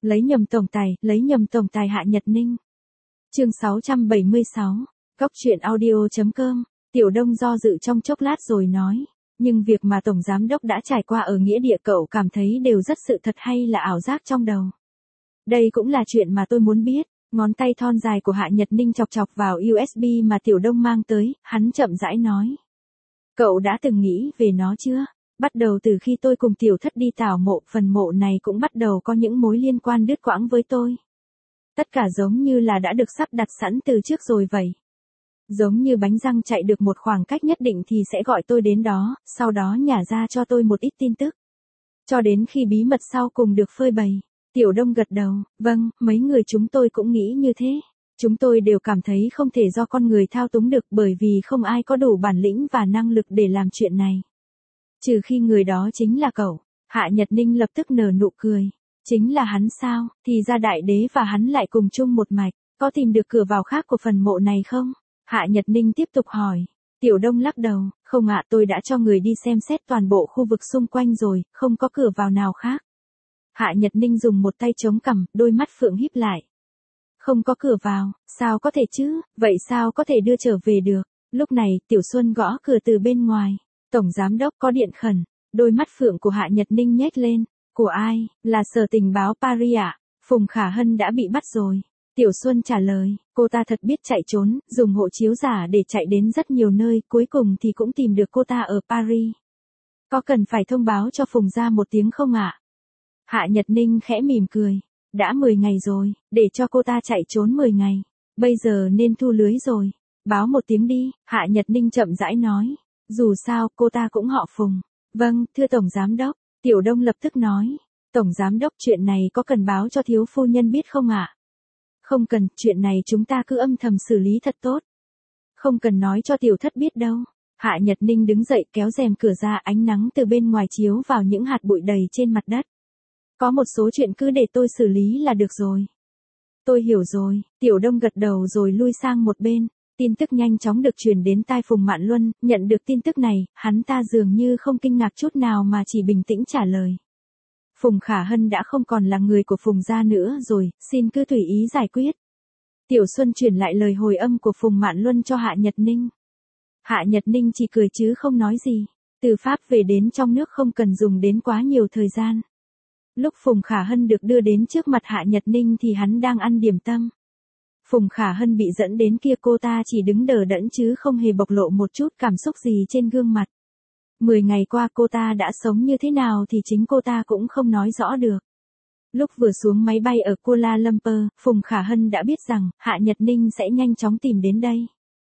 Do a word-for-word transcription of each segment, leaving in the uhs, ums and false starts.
Lấy nhầm tổng tài, lấy nhầm tổng tài Hạ Nhật Ninh. Chương sáu trăm bảy mươi sáu, Cóc truyện audio chấm com. Tiểu Đông do dự trong chốc lát rồi nói, nhưng việc mà tổng giám đốc đã trải qua ở nghĩa địa cậu cảm thấy đều rất sự thật hay là ảo giác trong đầu? Đây cũng là chuyện mà tôi muốn biết. Ngón tay thon dài của Hạ Nhật Ninh chọc chọc vào u ét bê mà Tiểu Đông mang tới, hắn chậm rãi nói. Cậu đã từng nghĩ về nó chưa? Bắt đầu từ khi tôi cùng Tiểu Thất đi tảo mộ, phần mộ này cũng bắt đầu có những mối liên quan đứt quãng với tôi. Tất cả giống như là đã được sắp đặt sẵn từ trước rồi vậy. Giống như bánh răng chạy được một khoảng cách nhất định thì sẽ gọi tôi đến đó, sau đó nhả ra cho tôi một ít tin tức. Cho đến khi bí mật sau cùng được phơi bày. Tiểu Đông gật đầu, vâng, mấy người chúng tôi cũng nghĩ như thế. Chúng tôi đều cảm thấy không thể do con người thao túng được bởi vì không ai có đủ bản lĩnh và năng lực để làm chuyện này. Trừ khi người đó chính là cậu. Hạ Nhật Ninh lập tức nở nụ cười. Chính là hắn sao, thì ra đại đế và hắn lại cùng chung một mạch, có tìm được cửa vào khác của phần mộ này không? Hạ Nhật Ninh tiếp tục hỏi. Tiểu Đông lắc đầu, không ạ, tôi đã cho người đi xem xét toàn bộ khu vực xung quanh rồi, không có cửa vào nào khác. Hạ Nhật Ninh dùng một tay chống cằm, đôi mắt phượng híp lại. Không có cửa vào, sao có thể chứ, vậy sao có thể đưa trở về được? Lúc này, Tiểu Xuân gõ cửa từ bên ngoài. Tổng giám đốc có điện khẩn, đôi mắt phượng của Hạ Nhật Ninh nhếch lên. Của ai, là sở tình báo Paris ạ? Phùng Khả Hân đã bị bắt rồi. Tiểu Xuân trả lời, cô ta thật biết chạy trốn, dùng hộ chiếu giả để chạy đến rất nhiều nơi, cuối cùng thì cũng tìm được cô ta ở Paris. Có cần phải thông báo cho Phùng ra một tiếng không ạ? Hạ Nhật Ninh khẽ mỉm cười. Đã mười ngày rồi, để cho cô ta chạy trốn mười ngày. Bây giờ nên thu lưới rồi. Báo một tiếng đi, Hạ Nhật Ninh chậm rãi nói. Dù sao, cô ta cũng họ Phùng. Vâng, thưa Tổng Giám Đốc. Tiểu Đông lập tức nói. Tổng Giám Đốc, chuyện này có cần báo cho thiếu phu nhân biết không ạ? Không cần, chuyện này chúng ta cứ âm thầm xử lý thật tốt. Không cần nói cho Tiểu Thất biết đâu. Hạ Nhật Ninh đứng dậy kéo rèm cửa ra, ánh nắng từ bên ngoài chiếu vào những hạt bụi đầy trên mặt đất. Có một số chuyện cứ để tôi xử lý là được rồi. Tôi hiểu rồi, Tiểu Đông gật đầu rồi lui sang một bên. Tin tức nhanh chóng được truyền đến tai Phùng Mạn Luân, nhận được tin tức này, hắn ta dường như không kinh ngạc chút nào mà chỉ bình tĩnh trả lời. Phùng Khả Hân đã không còn là người của Phùng gia nữa rồi, xin cứ tùy ý giải quyết. Tiểu Xuân truyền lại lời hồi âm của Phùng Mạn Luân cho Hạ Nhật Ninh. Hạ Nhật Ninh chỉ cười chứ không nói gì. Từ Pháp về đến trong nước không cần dùng đến quá nhiều thời gian. Lúc Phùng Khả Hân được đưa đến trước mặt Hạ Nhật Ninh thì hắn đang ăn điểm tâm. Phùng Khả Hân bị dẫn đến kia, cô ta chỉ đứng đờ đẫn chứ không hề bộc lộ một chút cảm xúc gì trên gương mặt. Mười ngày qua cô ta đã sống như thế nào thì chính cô ta cũng không nói rõ được. Lúc vừa xuống máy bay ở Kuala Lumpur, Phùng Khả Hân đã biết rằng Hạ Nhật Ninh sẽ nhanh chóng tìm đến đây.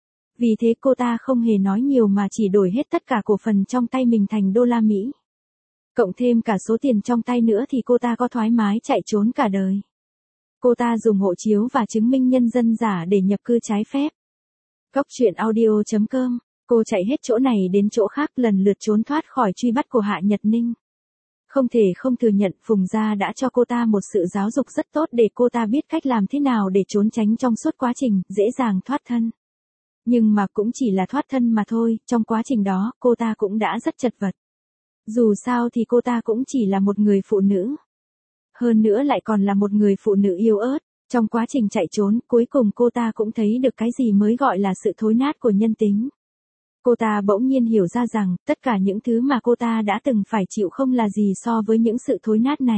Vì thế cô ta không hề nói nhiều mà chỉ đổi hết tất cả cổ phần trong tay mình thành đô la Mỹ. Cộng thêm cả số tiền trong tay nữa thì cô ta có thoải mái chạy trốn cả đời. Cô ta dùng hộ chiếu và chứng minh nhân dân giả để nhập cư trái phép. Cóc truyện audio chấm com. Cô chạy hết chỗ này đến chỗ khác, lần lượt trốn thoát khỏi truy bắt của Hạ Nhật Ninh. Không thể không thừa nhận, Phùng gia đã cho cô ta một sự giáo dục rất tốt để cô ta biết cách làm thế nào để trốn tránh trong suốt quá trình, dễ dàng thoát thân. Nhưng mà cũng chỉ là thoát thân mà thôi, trong quá trình đó, cô ta cũng đã rất chật vật. Dù sao thì cô ta cũng chỉ là một người phụ nữ. Hơn nữa lại còn là một người phụ nữ yếu ớt. Trong quá trình chạy trốn, cuối cùng cô ta cũng thấy được cái gì mới gọi là sự thối nát của nhân tính. Cô ta bỗng nhiên hiểu ra rằng, tất cả những thứ mà cô ta đã từng phải chịu không là gì so với những sự thối nát này.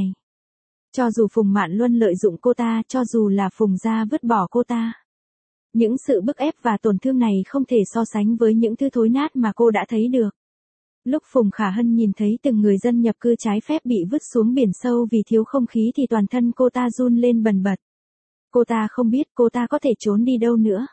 Cho dù Phùng Mạn Luân lợi dụng cô ta, cho dù là Phùng gia vứt bỏ cô ta. Những sự bức ép và tổn thương này không thể so sánh với những thứ thối nát mà cô đã thấy được. Lúc Phùng Khả Hân nhìn thấy từng người dân nhập cư trái phép bị vứt xuống biển sâu vì thiếu không khí thì toàn thân cô ta run lên bần bật. Cô ta không biết cô ta có thể trốn đi đâu nữa.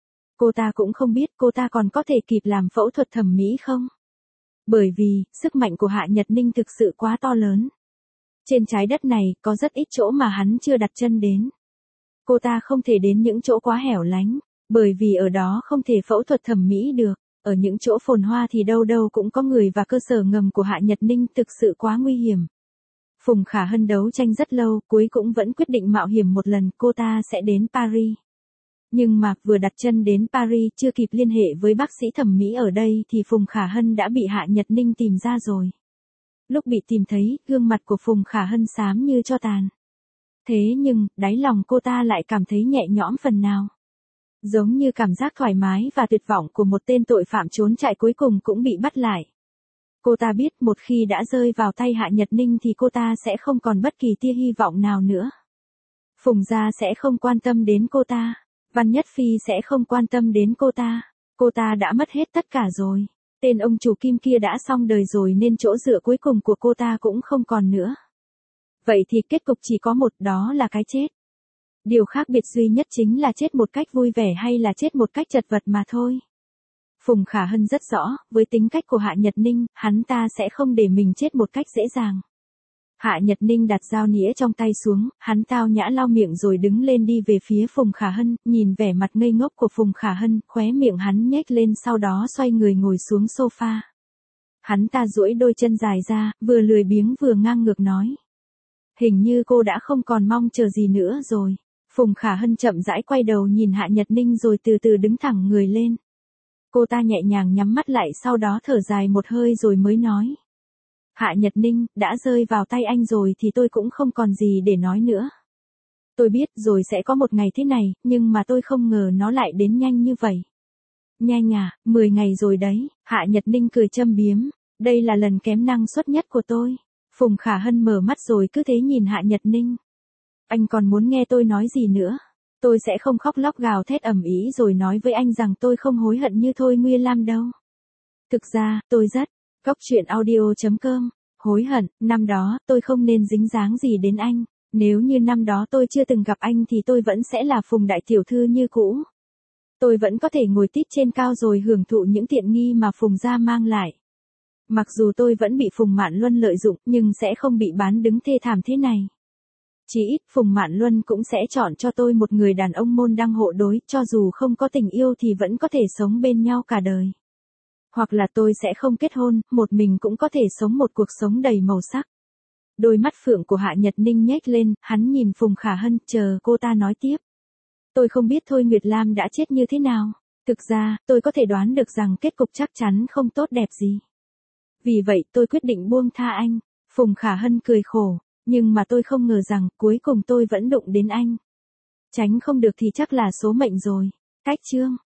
Cô ta cũng không biết cô ta còn có thể kịp làm phẫu thuật thẩm mỹ không. Bởi vì, sức mạnh của Hạ Nhật Ninh thực sự quá to lớn. Trên trái đất này, có rất ít chỗ mà hắn chưa đặt chân đến. Cô ta không thể đến những chỗ quá hẻo lánh, bởi vì ở đó không thể phẫu thuật thẩm mỹ được. Ở những chỗ phồn hoa thì đâu đâu cũng có người và cơ sở ngầm của Hạ Nhật Ninh thực sự quá nguy hiểm. Phùng Khả Hân đấu tranh rất lâu, cuối cũng vẫn quyết định mạo hiểm một lần, cô ta sẽ đến Paris. Nhưng mà vừa đặt chân đến Paris chưa kịp liên hệ với bác sĩ thẩm mỹ ở đây thì Phùng Khả Hân đã bị Hạ Nhật Ninh tìm ra rồi. Lúc bị tìm thấy, gương mặt của Phùng Khả Hân xám như tro tàn. Thế nhưng, đáy lòng cô ta lại cảm thấy nhẹ nhõm phần nào. Giống như cảm giác thoải mái và tuyệt vọng của một tên tội phạm trốn chạy cuối cùng cũng bị bắt lại. Cô ta biết một khi đã rơi vào tay Hạ Nhật Ninh thì cô ta sẽ không còn bất kỳ tia hy vọng nào nữa. Phùng gia sẽ không quan tâm đến cô ta. Văn Nhất Phi sẽ không quan tâm đến cô ta. Cô ta đã mất hết tất cả rồi. Tên ông chủ Kim kia đã xong đời rồi nên chỗ dựa cuối cùng của cô ta cũng không còn nữa. Vậy thì kết cục chỉ có một, đó là cái chết. Điều khác biệt duy nhất chính là chết một cách vui vẻ hay là chết một cách chật vật mà thôi. Phùng Khả Hân rất rõ, với tính cách của Hạ Nhật Ninh, hắn ta sẽ không để mình chết một cách dễ dàng. Hạ Nhật Ninh đặt dao nĩa trong tay xuống, hắn tao nhã lau miệng rồi đứng lên đi về phía Phùng Khả Hân, nhìn vẻ mặt ngây ngốc của Phùng Khả Hân, khóe miệng hắn nhếch lên sau đó xoay người ngồi xuống sofa. Hắn ta duỗi đôi chân dài ra, vừa lười biếng vừa ngang ngược nói. Hình như cô đã không còn mong chờ gì nữa rồi. Phùng Khả Hân chậm rãi quay đầu nhìn Hạ Nhật Ninh rồi từ từ đứng thẳng người lên. Cô ta nhẹ nhàng nhắm mắt lại sau đó thở dài một hơi rồi mới nói. Hạ Nhật Ninh, đã rơi vào tay anh rồi thì tôi cũng không còn gì để nói nữa. Tôi biết rồi sẽ có một ngày thế này, nhưng mà tôi không ngờ nó lại đến nhanh như vậy. Nhanh à, mười ngày rồi đấy, Hạ Nhật Ninh cười châm biếm. Đây là lần kém năng suất nhất của tôi. Phùng Khả Hân mở mắt rồi cứ thế nhìn Hạ Nhật Ninh. Anh còn muốn nghe tôi nói gì nữa? Tôi sẽ không khóc lóc gào thét ầm ĩ rồi nói với anh rằng tôi không hối hận như Thôi Nguyên Lam đâu. Thực ra, tôi rất. Cóc truyện audio chấm com. Hối hận, năm đó, tôi không nên dính dáng gì đến anh. Nếu như năm đó tôi chưa từng gặp anh thì tôi vẫn sẽ là Phùng đại tiểu thư như cũ. Tôi vẫn có thể ngồi tít trên cao rồi hưởng thụ những tiện nghi mà Phùng gia mang lại. Mặc dù tôi vẫn bị Phùng Mạn Luân lợi dụng, nhưng sẽ không bị bán đứng thê thảm thế này. Chỉ ít Phùng Mạn Luân cũng sẽ chọn cho tôi một người đàn ông môn đăng hộ đối, cho dù không có tình yêu thì vẫn có thể sống bên nhau cả đời. Hoặc là tôi sẽ không kết hôn, một mình cũng có thể sống một cuộc sống đầy màu sắc. Đôi mắt phượng của Hạ Nhật Ninh nhếch lên, hắn nhìn Phùng Khả Hân, chờ cô ta nói tiếp. Tôi không biết Thôi Nguyệt Lam đã chết như thế nào. Thực ra, tôi có thể đoán được rằng kết cục chắc chắn không tốt đẹp gì. Vì vậy tôi quyết định buông tha anh. Phùng Khả Hân cười khổ. Nhưng mà tôi không ngờ rằng cuối cùng tôi vẫn đụng đến anh. Tránh không được thì chắc là số mệnh rồi. Cách chương.